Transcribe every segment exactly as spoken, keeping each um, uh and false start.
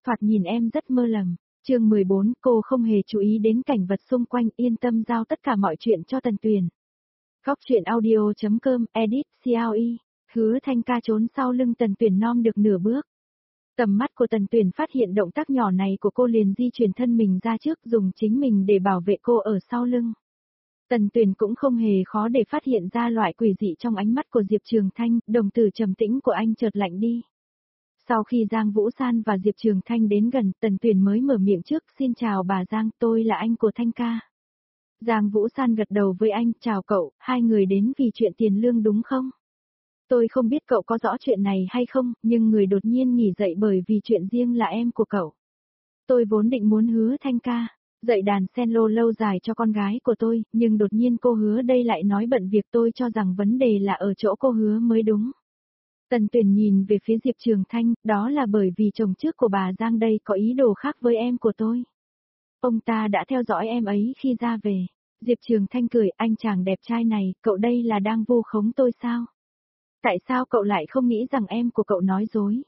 Thoạt nhìn em rất mơ lầm. Chương mười bốn, cô không hề chú ý đến cảnh vật xung quanh, yên tâm giao tất cả mọi chuyện cho Tần Tuyền. Góc truyện audio.com, edit, xê lờ e. Hứa Thanh Ca trốn sau lưng Tần Tuyền non được nửa bước. Tầm mắt của Tần Tuyền phát hiện động tác nhỏ này của cô liền di chuyển thân mình ra trước, dùng chính mình để bảo vệ cô ở sau lưng. Tần Tuyền cũng không hề khó để phát hiện ra loại quỷ dị trong ánh mắt của Diệp Trường Thanh, đồng tử trầm tĩnh của anh chợt lạnh đi. Sau khi Giang Vũ San và Diệp Trường Thanh đến gần, Tần Tuyền mới mở miệng trước, xin chào bà Giang, tôi là anh của Thanh Ca. Giang Vũ San gật đầu với anh, chào cậu, hai người đến vì chuyện tiền lương đúng không? Tôi không biết cậu có rõ chuyện này hay không, nhưng người đột nhiên nghỉ dậy bởi vì chuyện riêng là em của cậu. Tôi vốn định muốn hứa Thanh Ca dạy đàn cello lâu dài cho con gái của tôi, nhưng đột nhiên cô hứa đây lại nói bận việc, tôi cho rằng vấn đề là ở chỗ cô hứa mới đúng. Tần Tuyền nhìn về phía Diệp Trường Thanh, đó là bởi vì chồng trước của bà Giang đây có ý đồ khác với em của tôi. Ông ta đã theo dõi em ấy khi ra về. Diệp Trường Thanh cười, anh chàng đẹp trai này, cậu đây là đang vu khống tôi sao? Tại sao cậu lại không nghĩ rằng em của cậu nói dối?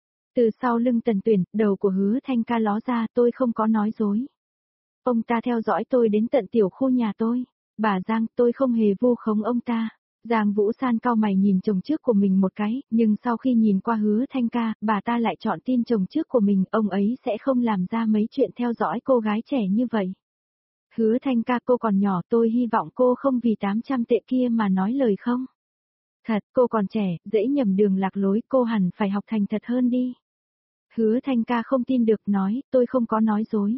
Từ sau lưng Tần Tuyền, đầu của Hứa Thanh Ca ló ra, tôi không có nói dối. Ông ta theo dõi tôi đến tận tiểu khu nhà tôi. Bà Giang, tôi không hề vu khống ông ta. Giang Vũ San cau mày nhìn chồng trước của mình một cái, nhưng sau khi nhìn qua Hứa Thanh Ca, bà ta lại chọn tin chồng trước của mình, ông ấy sẽ không làm ra mấy chuyện theo dõi cô gái trẻ như vậy. Hứa Thanh Ca, cô còn nhỏ, tôi hy vọng cô không vì tám trăm tệ kia mà nói lời không. Thật, cô còn trẻ, dễ nhầm đường lạc lối, cô hẳn phải học thành thật hơn đi. Hứa Thanh Ca không tin được, nói, tôi không có nói dối.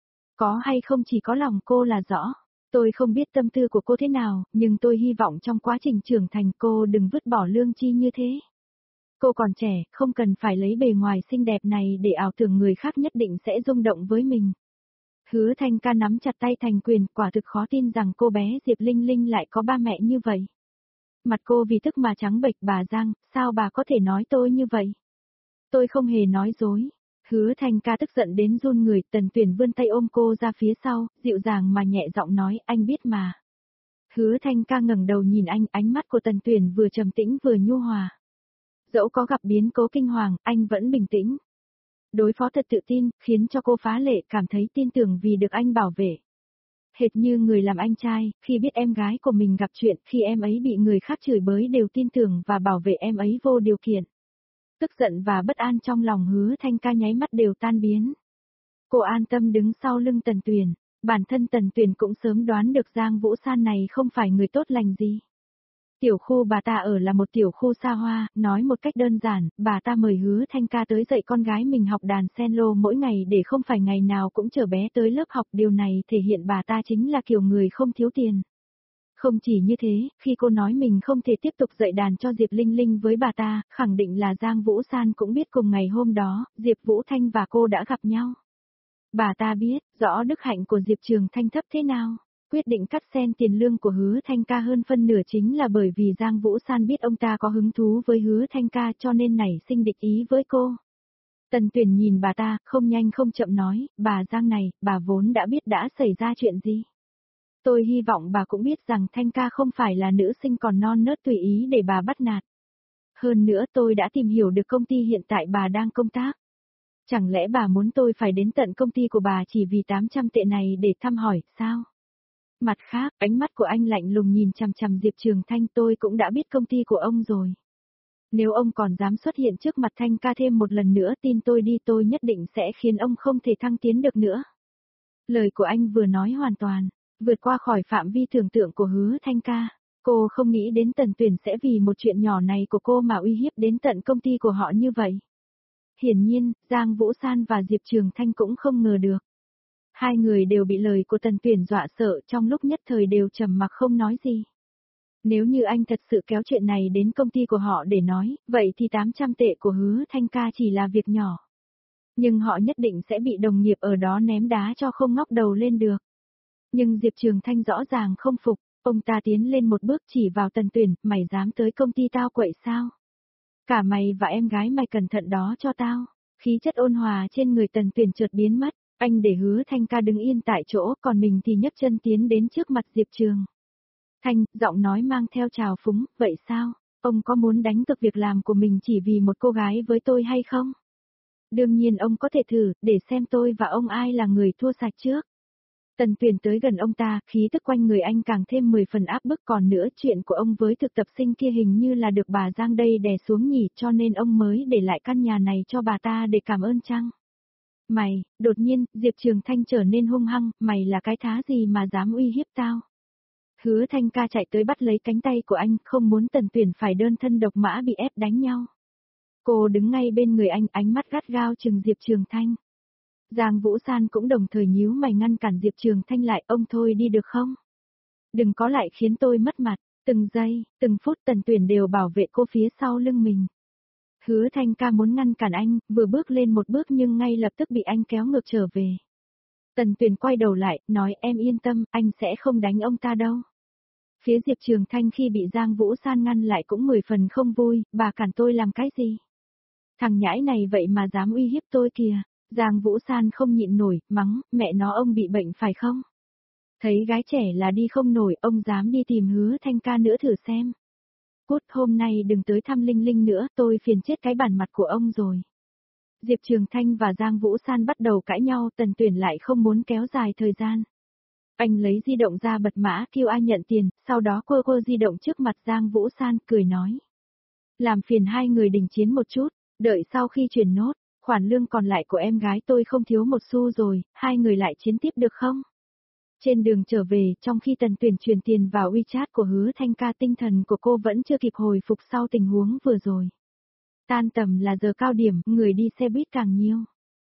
Có hay không chỉ có lòng cô là rõ. Tôi không biết tâm tư của cô thế nào, nhưng tôi hy vọng trong quá trình trưởng thành cô đừng vứt bỏ lương tri như thế. Cô còn trẻ, không cần phải lấy bề ngoài xinh đẹp này để ảo tưởng người khác nhất định sẽ rung động với mình. Hứa Thanh Ca nắm chặt tay thành quyền, quả thực khó tin rằng cô bé Diệp Linh Linh lại có ba mẹ như vậy. Mặt cô vì tức mà trắng bệch, bà Giang, sao bà có thể nói tôi như vậy? Tôi không hề nói dối. Hứa Thanh Ca tức giận đến run người, Tần Tuyền vươn tay ôm cô ra phía sau, dịu dàng mà nhẹ giọng nói, anh biết mà. Hứa Thanh Ca ngẩng đầu nhìn anh, ánh mắt của Tần Tuyền vừa trầm tĩnh vừa nhu hòa. Dẫu có gặp biến cố kinh hoàng, anh vẫn bình tĩnh. Đối phó thật tự tin, khiến cho cô phá lệ cảm thấy tin tưởng vì được anh bảo vệ. Hệt như người làm anh trai, khi biết em gái của mình gặp chuyện, khi em ấy bị người khác chửi bới đều tin tưởng và bảo vệ em ấy vô điều kiện. Tức giận và bất an trong lòng Hứa Thanh Ca nháy mắt đều tan biến. Cô an tâm đứng sau lưng Tần Tuyền, bản thân Tần Tuyền cũng sớm đoán được Giang Vũ San này không phải người tốt lành gì. Tiểu khu bà ta ở là một tiểu khu xa hoa, nói một cách đơn giản, bà ta mời Hứa Thanh Ca tới dạy con gái mình học đàn cello mỗi ngày để không phải ngày nào cũng chở bé tới lớp học, điều này thể hiện bà ta chính là kiểu người không thiếu tiền. Không chỉ như thế, khi cô nói mình không thể tiếp tục dạy đàn cho Diệp Linh Linh với bà ta, khẳng định là Giang Vũ San cũng biết cùng ngày hôm đó, Diệp Vũ Thanh và cô đã gặp nhau. Bà ta biết, rõ đức hạnh của Diệp Trường Thanh thấp thế nào, quyết định cắt xen tiền lương của Hứa Thanh Ca hơn phân nửa chính là bởi vì Giang Vũ San biết ông ta có hứng thú với Hứa Thanh Ca cho nên nảy sinh địch ý với cô. Tần Tuyền nhìn bà ta, không nhanh không chậm nói, bà Giang này, bà vốn đã biết đã xảy ra chuyện gì. Tôi hy vọng bà cũng biết rằng Thanh Ca không phải là nữ sinh còn non nớt tùy ý để bà bắt nạt. Hơn nữa tôi đã tìm hiểu được công ty hiện tại bà đang công tác. Chẳng lẽ bà muốn tôi phải đến tận công ty của bà chỉ vì tám trăm tệ này để thăm hỏi, sao? Mặt khác, ánh mắt của anh lạnh lùng nhìn chằm chằm Diệp Trường Thanh, tôi cũng đã biết công ty của ông rồi. Nếu ông còn dám xuất hiện trước mặt Thanh Ca thêm một lần nữa, tin tôi đi, tôi nhất định sẽ khiến ông không thể thăng tiến được nữa. Lời của anh vừa nói hoàn toàn vượt qua khỏi phạm vi tưởng tượng của Hứa Thanh Ca. Cô không nghĩ đến Tần Tuyền sẽ vì một chuyện nhỏ này của cô mà uy hiếp đến tận công ty của họ như vậy. Hiển nhiên, Giang Vũ San và Diệp Trường Thanh cũng không ngờ được. Hai người đều bị lời của Tần Tuyền dọa sợ, trong lúc nhất thời đều trầm mặc không nói gì. Nếu như anh thật sự kéo chuyện này đến công ty của họ để nói, vậy thì tám trăm tệ của Hứa Thanh Ca chỉ là việc nhỏ. Nhưng họ nhất định sẽ bị đồng nghiệp ở đó ném đá cho không ngóc đầu lên được. Nhưng Diệp Trường Thanh rõ ràng không phục, ông ta tiến lên một bước chỉ vào Tần Tuyền, mày dám tới công ty tao quậy sao? Cả mày và em gái mày cẩn thận đó cho tao. Khí chất ôn hòa trên người Tần Tuyền chợt biến mất, anh để Hứa Thanh Ca đứng yên tại chỗ, còn mình thì nhấc chân tiến đến trước mặt Diệp Trường Thanh, giọng nói mang theo trào phúng, vậy sao? Ông có muốn đánh cực việc làm của mình chỉ vì một cô gái với tôi hay không? Đương nhiên ông có thể thử, để xem tôi và ông ai là người thua sạch trước. Tần Tuyền tới gần ông ta, khí tức quanh người anh càng thêm mười phần áp bức, còn nữa chuyện của ông với thực tập sinh kia hình như là được bà Giang đây đè xuống nhỉ, cho nên ông mới để lại căn nhà này cho bà ta để cảm ơn chăng? Mày, đột nhiên, Diệp Trường Thanh trở nên hung hăng, mày là cái thá gì mà dám uy hiếp tao? Hứa Thanh ca chạy tới bắt lấy cánh tay của anh, không muốn Tần Tuyền phải đơn thân độc mã bị ép đánh nhau. Cô đứng ngay bên người anh, ánh mắt gắt gao chừng Diệp Trường Thanh. Giang Vũ San cũng đồng thời nhíu mày ngăn cản Diệp Trường Thanh lại, ông thôi đi được không? Đừng có lại khiến tôi mất mặt, từng giây, từng phút Tần Tuyền đều bảo vệ cô phía sau lưng mình. Hứa Thanh ca muốn ngăn cản anh, vừa bước lên một bước nhưng ngay lập tức bị anh kéo ngược trở về. Tần Tuyền quay đầu lại, nói em yên tâm, anh sẽ không đánh ông ta đâu. Phía Diệp Trường Thanh khi bị Giang Vũ San ngăn lại cũng mười phần không vui, bà cản tôi làm cái gì? Thằng nhãi này vậy mà dám uy hiếp tôi kìa. Giang Vũ San không nhịn nổi, mắng, mẹ nó ông bị bệnh phải không? Thấy gái trẻ là đi không nổi, ông dám đi tìm Hứa Thanh ca nữa thử xem. Cút, hôm nay đừng tới thăm Linh Linh nữa, tôi phiền chết cái bản mặt của ông rồi. Diệp Trường Thanh và Giang Vũ San bắt đầu cãi nhau, Tần Tuyển lại không muốn kéo dài thời gian. Anh lấy di động ra bật mã kêu ai nhận tiền, sau đó quơ quơ di động trước mặt Giang Vũ San, cười nói. Làm phiền hai người đình chiến một chút, đợi sau khi chuyển nốt. Khoản lương còn lại của em gái tôi không thiếu một xu rồi, hai người lại chiến tiếp được không? Trên đường trở về, trong khi Tần Tuyển truyền tiền vào WeChat của Hứa Thanh ca, tinh thần của cô vẫn chưa kịp hồi phục sau tình huống vừa rồi. Tan tầm là giờ cao điểm, người đi xe buýt càng nhiều.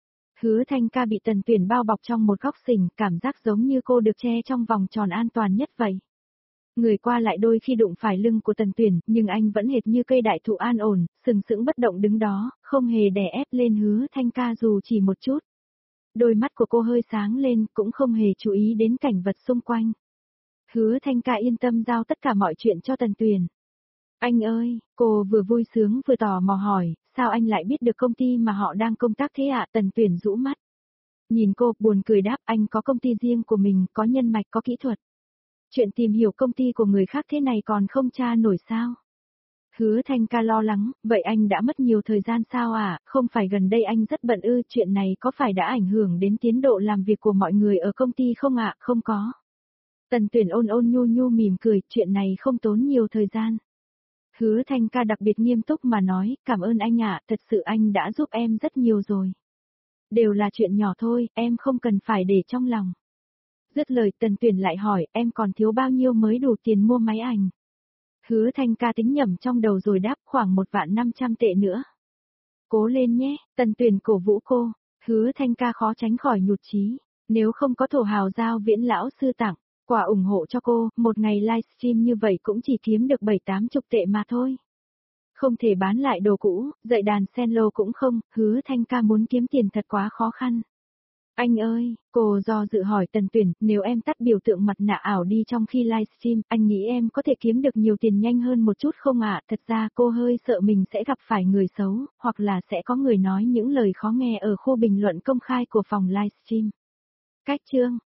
Hứa Thanh ca bị Tần Tuyển bao bọc trong một góc xỉnh, cảm giác giống như cô được che trong vòng tròn an toàn nhất vậy. Người qua lại đôi khi đụng phải lưng của Tần Tuyển, nhưng anh vẫn hệt như cây đại thụ an ổn, sừng sững bất động đứng đó, không hề đè ép lên Hứa Thanh ca dù chỉ một chút. Đôi mắt của cô hơi sáng lên, cũng không hề chú ý đến cảnh vật xung quanh. Hứa Thanh ca yên tâm giao tất cả mọi chuyện cho Tần Tuyển. Anh ơi, cô vừa vui sướng vừa tò mò hỏi, sao anh lại biết được công ty mà họ đang công tác thế ạ? Tần Tuyển rũ mắt. Nhìn cô, buồn cười đáp, anh có công ty riêng của mình, có nhân mạch, có kỹ thuật. Chuyện tìm hiểu công ty của người khác thế này còn không tra nổi sao? Hứa Thanh ca lo lắng, vậy anh đã mất nhiều thời gian sao à, không phải gần đây anh rất bận ư, chuyện này có phải đã ảnh hưởng đến tiến độ làm việc của mọi người ở công ty không ạ, không có. Tần Tuyển ôn ôn nhu nhu mỉm cười, chuyện này không tốn nhiều thời gian. Hứa Thanh ca đặc biệt nghiêm túc mà nói, cảm ơn anh ạ, thật sự anh đã giúp em rất nhiều rồi. Đều là chuyện nhỏ thôi, em không cần phải để trong lòng. Dứt lời Tần Tuyển lại hỏi, em còn thiếu bao nhiêu mới đủ tiền mua máy ảnh? Hứa Thanh ca tính nhẩm trong đầu rồi đáp, khoảng một vạn năm trăm tệ nữa. Cố lên nhé, Tần Tuyển cổ vũ cô. Hứa Thanh ca khó tránh khỏi nhụt chí, nếu không có thổ hào giao Viễn lão sư tặng quà ủng hộ cho cô, một ngày livestream như vậy cũng chỉ kiếm được bảy tám chục tệ mà thôi. Không thể bán lại đồ cũ, dạy đàn cello cũng không, Hứa Thanh ca muốn kiếm tiền thật quá khó khăn. Anh ơi, cô do dự hỏi Tần Tuyển, nếu em tắt biểu tượng mặt nạ ảo đi trong khi livestream, anh nghĩ em có thể kiếm được nhiều tiền nhanh hơn một chút không ạ? Thật ra cô hơi sợ mình sẽ gặp phải người xấu, hoặc là sẽ có người nói những lời khó nghe ở khu bình luận công khai của phòng livestream. Cách chương